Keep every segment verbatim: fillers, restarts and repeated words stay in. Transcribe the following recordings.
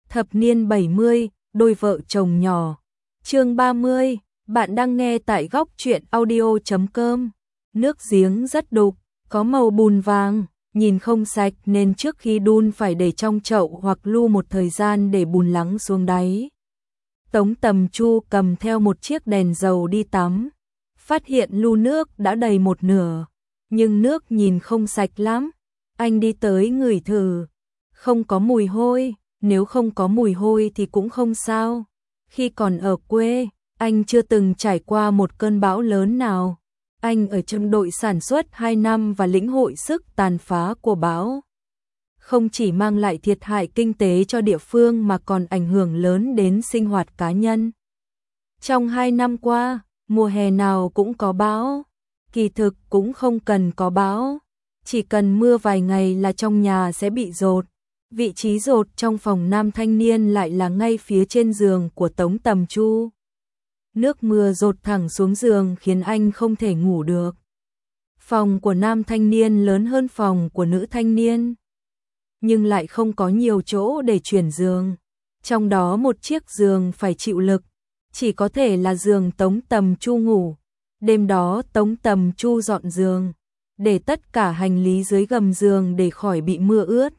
Thập niên bảy mươi, đôi vợ chồng nhỏ. Chương ba mươi, bạn đang nghe tại góc truyện audio chấm com. Nước giếng rất đục, có màu bùn vàng, nhìn không sạch nên trước khi đun phải để trong chậu hoặc lu một thời gian để bùn lắng xuống đáy. Tống Tầm Chu cầm theo một chiếc đèn dầu đi tắm, phát hiện lu nước đã đầy một nửa, nhưng nước nhìn không sạch lắm. Anh đi tới ngửi thử, không có mùi hôi, nếu không có mùi hôi thì cũng không sao. Khi còn ở quê, anh chưa từng trải qua một cơn bão lớn nào. Anh ở trong đội sản xuất hai năm và lĩnh hội sức tàn phá của bão. Không chỉ mang lại thiệt hại kinh tế cho địa phương mà còn ảnh hưởng lớn đến sinh hoạt cá nhân. Trong hai năm qua, mùa hè nào cũng có bão. Kỳ thực cũng không cần có bão, chỉ cần mưa vài ngày là trong nhà sẽ bị dột. Vị trí dột trong phòng nam thanh niên lại là ngay phía trên giường của Tống Tầm Chu. Nước mưa dột thẳng xuống giường khiến anh không thể ngủ được. Phòng của nam thanh niên lớn hơn phòng của nữ thanh niên, nhưng lại không có nhiều chỗ để chuyển giường. Trong đó một chiếc giường phải chịu lực, chỉ có thể là giường Tống Tầm Chu ngủ. Đêm đó Tống Tầm Chu dọn giường, để tất cả hành lý dưới gầm giường để khỏi bị mưa ướt.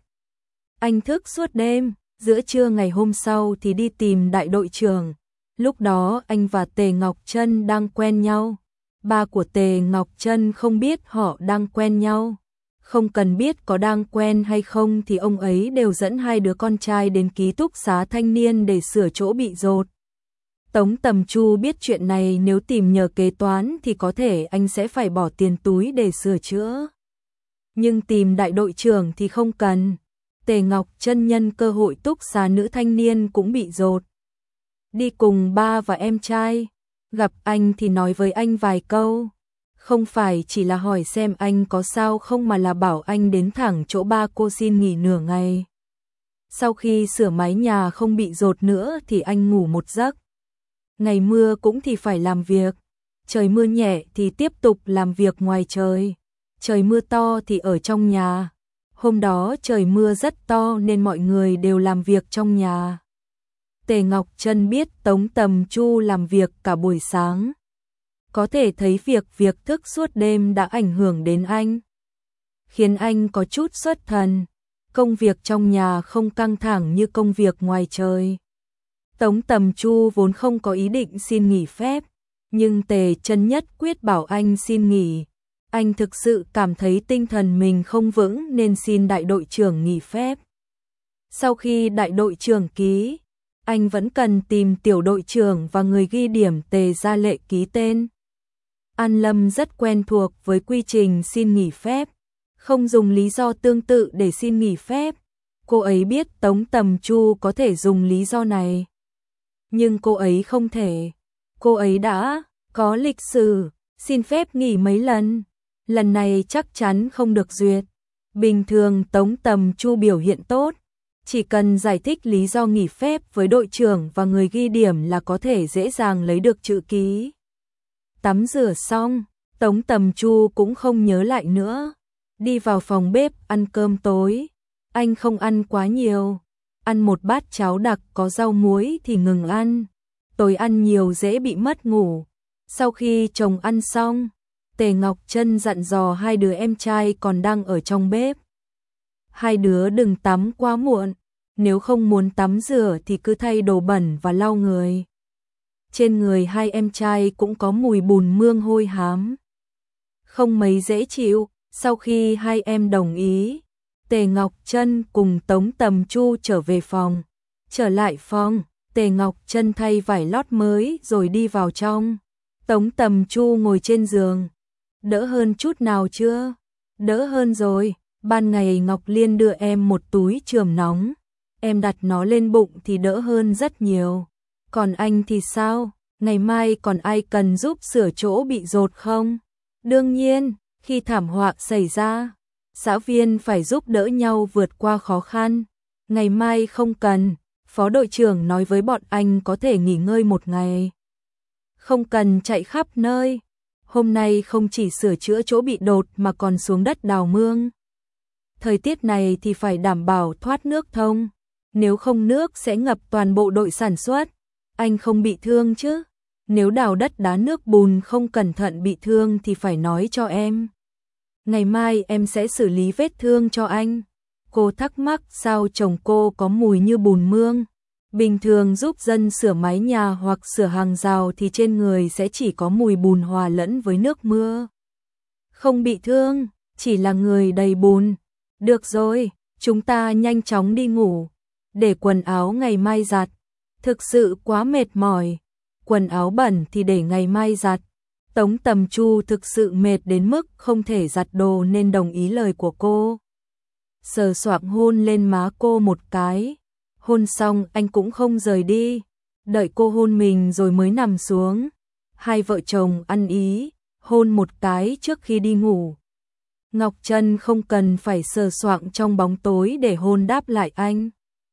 Anh thức suốt đêm, giữa trưa ngày hôm sau thì đi tìm đại đội trưởng. Lúc đó anh và Tề Ngọc Trân đang quen nhau. Ba của Tề Ngọc Trân không biết họ đang quen nhau. Không cần biết có đang quen hay không thì ông ấy đều dẫn hai đứa con trai đến ký túc xá thanh niên để sửa chỗ bị dột. Tống Tầm Chu biết chuyện này, nếu tìm nhờ kế toán thì có thể anh sẽ phải bỏ tiền túi để sửa chữa. Nhưng tìm đại đội trưởng thì không cần. Tề Ngọc Trân nhân cơ hội túc xá nữ thanh niên cũng bị dột. Đi cùng ba và em trai, gặp anh thì nói với anh vài câu. Không phải chỉ là hỏi xem anh có sao không mà là bảo anh đến thẳng chỗ ba cô xin nghỉ nửa ngày. Sau khi sửa mái nhà không bị dột nữa thì anh ngủ một giấc. Ngày mưa cũng thì phải làm việc, trời mưa nhẹ thì tiếp tục làm việc ngoài trời, trời mưa to thì ở trong nhà. Hôm đó trời mưa rất to nên mọi người đều làm việc trong nhà. Tề Ngọc Trân biết Tống Tầm Chu làm việc cả buổi sáng. Có thể thấy việc việc thức suốt đêm đã ảnh hưởng đến anh, khiến anh có chút xuất thần. Công việc trong nhà không căng thẳng như công việc ngoài trời. Tống Tầm Chu vốn không có ý định xin nghỉ phép, nhưng Tề Trân nhất quyết bảo anh xin nghỉ. Anh thực sự cảm thấy tinh thần mình không vững nên xin đại đội trưởng nghỉ phép. Sau khi đại đội trưởng ký, anh vẫn cần tìm tiểu đội trưởng và người ghi điểm Tề Gia Lệ ký tên. An Lâm rất quen thuộc với quy trình xin nghỉ phép, không dùng lý do tương tự để xin nghỉ phép. Cô ấy biết Tống Tầm Chu có thể dùng lý do này, nhưng cô ấy không thể. Cô ấy đã có lịch sử xin phép nghỉ mấy lần, lần này chắc chắn không được duyệt. Bình thường Tống Tầm Chu biểu hiện tốt, chỉ cần giải thích lý do nghỉ phép với đội trưởng và người ghi điểm là có thể dễ dàng lấy được chữ ký. Tắm rửa xong, Tống Tầm Chu cũng không nhớ lại nữa. Đi vào phòng bếp ăn cơm tối. Anh không ăn quá nhiều, ăn một bát cháo đặc có rau muối thì ngừng ăn. Tối ăn nhiều dễ bị mất ngủ. Sau khi chồng ăn xong, Tề Ngọc Trân dặn dò hai đứa em trai còn đang ở trong bếp. Hai đứa đừng tắm quá muộn, nếu không muốn tắm rửa thì cứ thay đồ bẩn và lau người. Trên người hai em trai cũng có mùi bùn mương hôi hám, không mấy dễ chịu. Sau khi hai em đồng ý, Tề Ngọc Trân cùng Tống Tầm Chu trở về phòng. Trở lại phòng, Tề Ngọc Trân thay vải lót mới rồi đi vào trong. Tống Tầm Chu ngồi trên giường. Đỡ hơn chút nào chưa? Đỡ hơn rồi, ban ngày Ngọc Liên đưa em một túi chườm nóng. Em đặt nó lên bụng thì đỡ hơn rất nhiều. Còn anh thì sao? Ngày mai còn ai cần giúp sửa chỗ bị dột không? Đương nhiên, khi thảm họa xảy ra, xã viên phải giúp đỡ nhau vượt qua khó khăn. Ngày mai không cần, phó đội trưởng nói với bọn anh có thể nghỉ ngơi một ngày. Không cần chạy khắp nơi. Hôm nay không chỉ sửa chữa chỗ bị đột mà còn xuống đất đào mương. Thời tiết này thì phải đảm bảo thoát nước thông. nếu không nước sẽ ngập toàn bộ đội sản xuất. Anh không bị thương chứ? Nếu đào đất đá nước bùn không cẩn thận bị thương thì phải nói cho em. Ngày mai em sẽ xử lý vết thương cho anh. Cô thắc mắc sao chồng cô có mùi như bùn mương. Bình thường giúp dân sửa mái nhà hoặc sửa hàng rào thì trên người sẽ chỉ có mùi bùn hòa lẫn với nước mưa. Không bị thương, chỉ là người đầy bùn. Được rồi, chúng ta nhanh chóng đi ngủ. Để quần áo ngày mai giặt. Thực sự quá mệt mỏi. Quần áo bẩn thì để ngày mai giặt. Tống Tầm Chu thực sự mệt đến mức không thể giặt đồ nên đồng ý lời của cô. Sờ soạng hôn lên má cô một cái. Hôn xong anh cũng không rời đi. Đợi cô hôn mình rồi mới nằm xuống. Hai vợ chồng ăn ý, hôn một cái trước khi đi ngủ. Ngọc Trân không cần phải sờ soạng trong bóng tối để hôn đáp lại anh.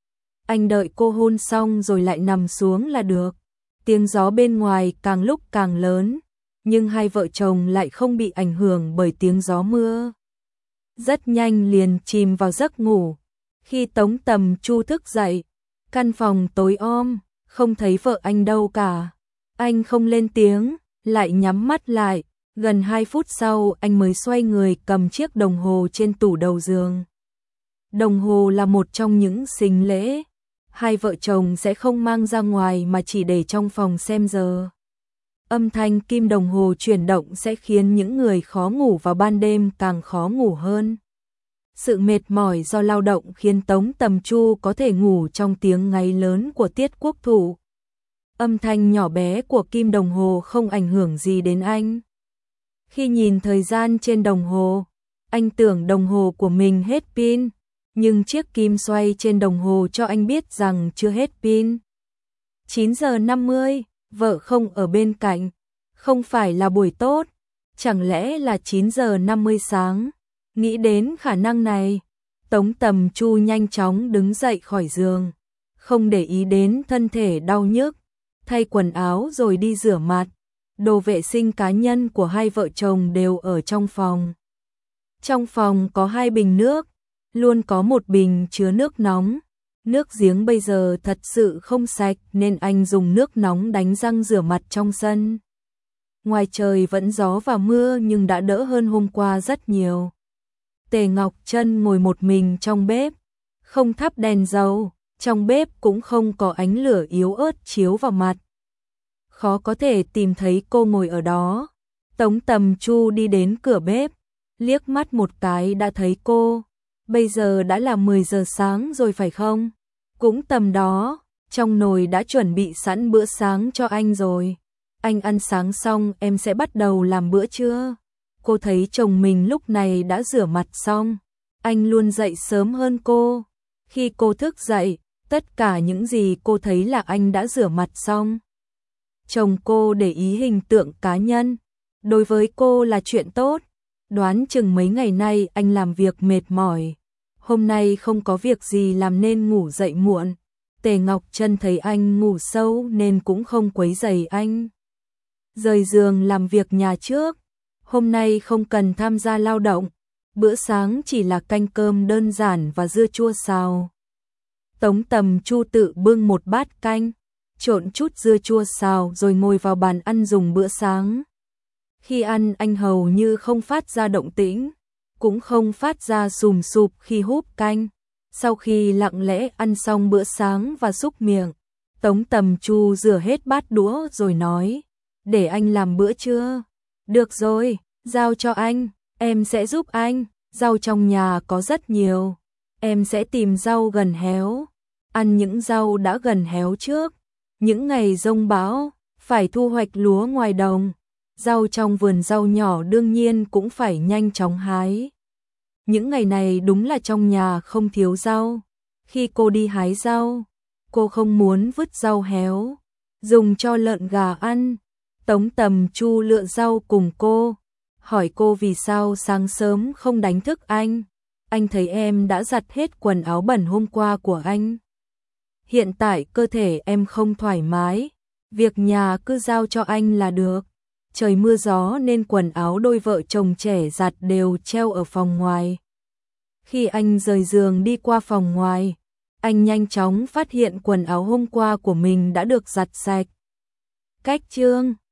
Anh đợi cô hôn xong rồi lại nằm xuống là được. Tiếng gió bên ngoài càng lúc càng lớn, nhưng hai vợ chồng lại không bị ảnh hưởng bởi tiếng gió mưa. Rất nhanh liền chìm vào giấc ngủ. Khi Tống Tầm Chu thức dậy, căn phòng tối om, không thấy vợ anh đâu cả. Anh không lên tiếng, lại nhắm mắt lại. Gần hai phút sau anh mới xoay người cầm chiếc đồng hồ trên tủ đầu giường. Đồng hồ là một trong những sính lễ. Hai vợ chồng sẽ không mang ra ngoài mà chỉ để trong phòng xem giờ. Âm thanh kim đồng hồ chuyển động sẽ khiến những người khó ngủ vào ban đêm càng khó ngủ hơn. Sự mệt mỏi do lao động khiến Tống Tầm Chu có thể ngủ trong tiếng ngáy lớn của Tiết Quốc Thủ. Âm thanh nhỏ bé của kim đồng hồ không ảnh hưởng gì đến anh. Khi nhìn thời gian trên đồng hồ, anh tưởng đồng hồ của mình hết pin, nhưng chiếc kim xoay trên đồng hồ cho anh biết rằng chưa hết pin. chín giờ năm mươi, vợ không ở bên cạnh, không phải là buổi tốt, chẳng lẽ là chín giờ năm mươi sáng. Nghĩ đến khả năng này, Tống Tầm Chu nhanh chóng đứng dậy khỏi giường, không để ý đến thân thể đau nhức, thay quần áo rồi đi rửa mặt. Đồ vệ sinh cá nhân của hai vợ chồng đều ở trong phòng. Trong phòng có hai bình nước, luôn có một bình chứa nước nóng. Nước giếng bây giờ thật sự không sạch nên anh dùng nước nóng đánh răng rửa mặt trong sân. Ngoài trời vẫn gió và mưa nhưng đã đỡ hơn hôm qua rất nhiều. Tề Ngọc Trân ngồi một mình trong bếp, không thắp đèn dầu, trong bếp cũng không có ánh lửa yếu ớt chiếu vào mặt. Khó có thể tìm thấy cô ngồi ở đó. Tống Tầm Chu đi đến cửa bếp, liếc mắt một cái đã thấy cô. Bây giờ đã là mười giờ sáng rồi phải không? Cũng tầm đó, trong nồi đã chuẩn bị sẵn bữa sáng cho anh rồi. Anh ăn sáng xong em sẽ bắt đầu làm bữa trưa. Cô thấy chồng mình lúc này đã rửa mặt xong. Anh luôn dậy sớm hơn cô. Khi cô thức dậy, tất cả những gì cô thấy là anh đã rửa mặt xong. Chồng cô để ý hình tượng cá nhân. Đối với cô là chuyện tốt. Đoán chừng mấy ngày nay anh làm việc mệt mỏi. Hôm nay không có việc gì làm nên ngủ dậy muộn. Tề Ngọc Trân thấy anh ngủ sâu nên cũng không quấy rầy anh. Rời giường làm việc nhà trước. Hôm nay không cần tham gia lao động. Bữa sáng chỉ là canh cơm đơn giản và dưa chua xào. Tống Tầm Chu tự bưng một bát canh, trộn chút dưa chua xào rồi ngồi vào bàn ăn dùng bữa sáng. Khi ăn anh hầu như không phát ra động tĩnh, cũng không phát ra sùm sụp khi húp canh. Sau khi lặng lẽ ăn xong bữa sáng và xúc miệng, Tống Tầm Chu rửa hết bát đũa rồi nói, để anh làm bữa trưa. Được rồi, giao cho anh, em sẽ giúp anh, rau trong nhà có rất nhiều. Em sẽ tìm rau gần héo, ăn những rau đã gần héo trước. Những ngày giông bão, phải thu hoạch lúa ngoài đồng. Rau trong vườn rau nhỏ đương nhiên cũng phải nhanh chóng hái. Những ngày này đúng là trong nhà không thiếu rau. Khi cô đi hái rau, cô không muốn vứt rau héo, dùng cho lợn gà ăn. Tống Tầm Chu lựa rau cùng cô, hỏi cô vì sao sáng sớm không đánh thức anh. Anh thấy em đã giặt hết quần áo bẩn hôm qua của anh. Hiện tại cơ thể em không thoải mái, việc nhà cứ giao cho anh là được. Trời mưa gió nên quần áo đôi vợ chồng trẻ giặt đều treo ở phòng ngoài. Khi anh rời giường đi qua phòng ngoài, Anh nhanh chóng phát hiện quần áo hôm qua của mình đã được giặt sạch. Cách chương